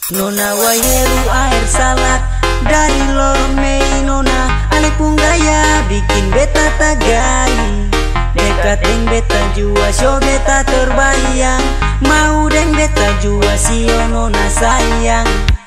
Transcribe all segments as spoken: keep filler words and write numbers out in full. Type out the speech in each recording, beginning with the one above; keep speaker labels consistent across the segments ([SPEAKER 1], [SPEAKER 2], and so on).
[SPEAKER 1] Nona wayeru air salad dari lorong mei. Nona ale punggaya bikin beta tagai. Dekat deng beta jua show beta terbayang. Mau deng beta jua sio nona sayang.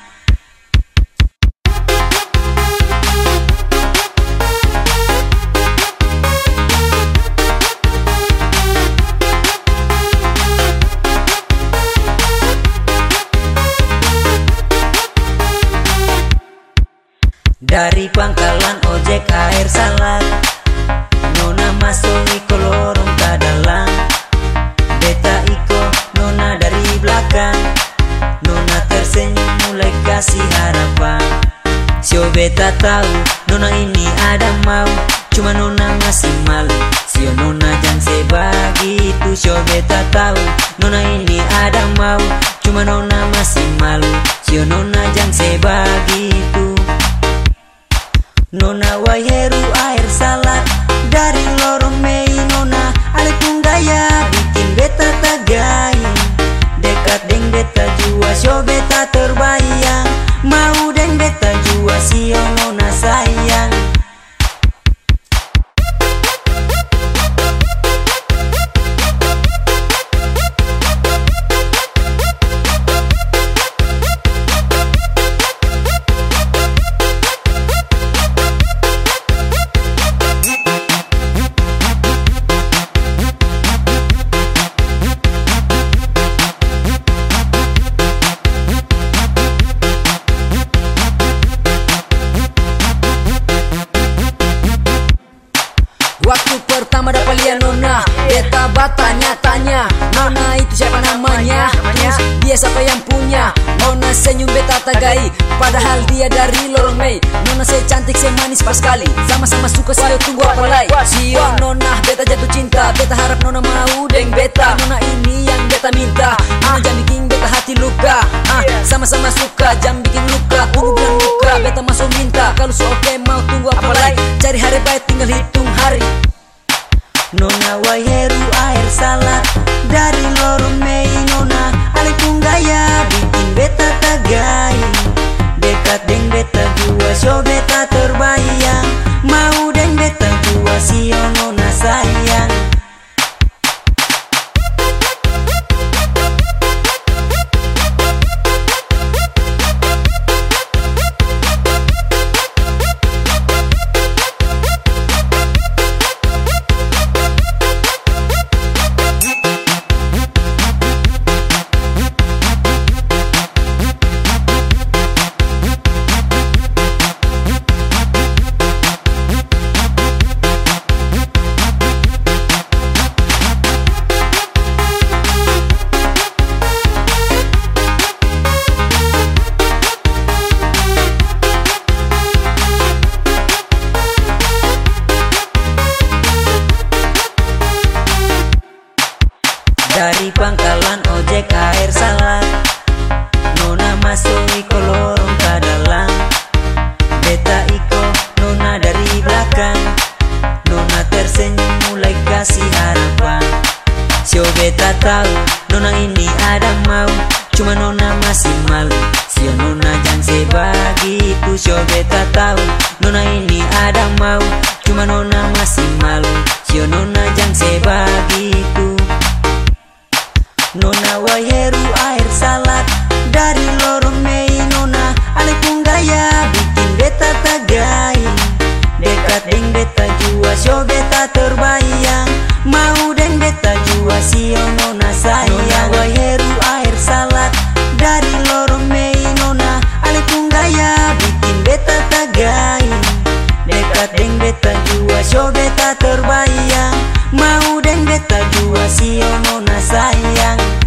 [SPEAKER 1] Dari pangkalan ojek air salad, nona masuk iko lorong kadalang. Beta iko nona dari belakang. Nona tersenyum mulai kasih harapan. Sio beta tahu nona ini ada mau, cuma nona masih malu. Sio nona jangan sebegitu. Sio beta tahu nona ini ada mau, cuma nona masih malu. Sio nona jangan sebegitu. Nona wayeru air salad dari lorong mei. Nona ale punggaya bikin beta tagai. Dekat deng beta jua show beta terbayang. Mau deng beta jua sio nona sayang.
[SPEAKER 2] Waktu pertama dapat lihat nona, beta bertanya-tanya, nona itu siapa namanya? Terus dia siapa yang punya? Nona senyum beta tagai, padahal dia dari lorong mei. Nona saya cantik, saya manis pas sekali, sama-sama suka sio tunggu apa lagi? Sio nona beta jatuh cinta, beta harap nona mau deng beta. Nona ini yang beta minta, nona jangan bikin beta hati luka. Ah, sama-sama suka, jangan bikin luka, tunggu bulan luka. Beta masuk minta, kalau so oke mau tunggu apa lagi? Cari hari baik tinggal hitung hari.
[SPEAKER 1] Nona wayeru air salad dari lorong mei. Nona ale punggaya bikin beta tagai. Dekat deng beta jua show beta terbayang. Mau deng beta jua sio nona sayang. Dari pangkalan ojek air salad, nona masuk iko lorong kadalang. Beta iko nona dari belakang. Nona tersenyum mulai kasih harapan. Sio beta tahu nona ini ada mau, cuma nona masih malu. Sio nona jangan sebegitu. Sio beta tahu nona ini ada mau, cuma nona masih malu. Sio nona jangan sebegitu. Nona wayeru air salad dari lorong mei. Nona ale punggaya bikin beta tagai. Dekat deng beta jua show beta terbayang. Mau deng beta jua sio nona sayang. Nona wayeru air salad dari lorong mei. Nona ale punggaya bikin beta tagai. Dekat deng beta jua show beta terbayang. Mau deng beta jua sio nona sayang.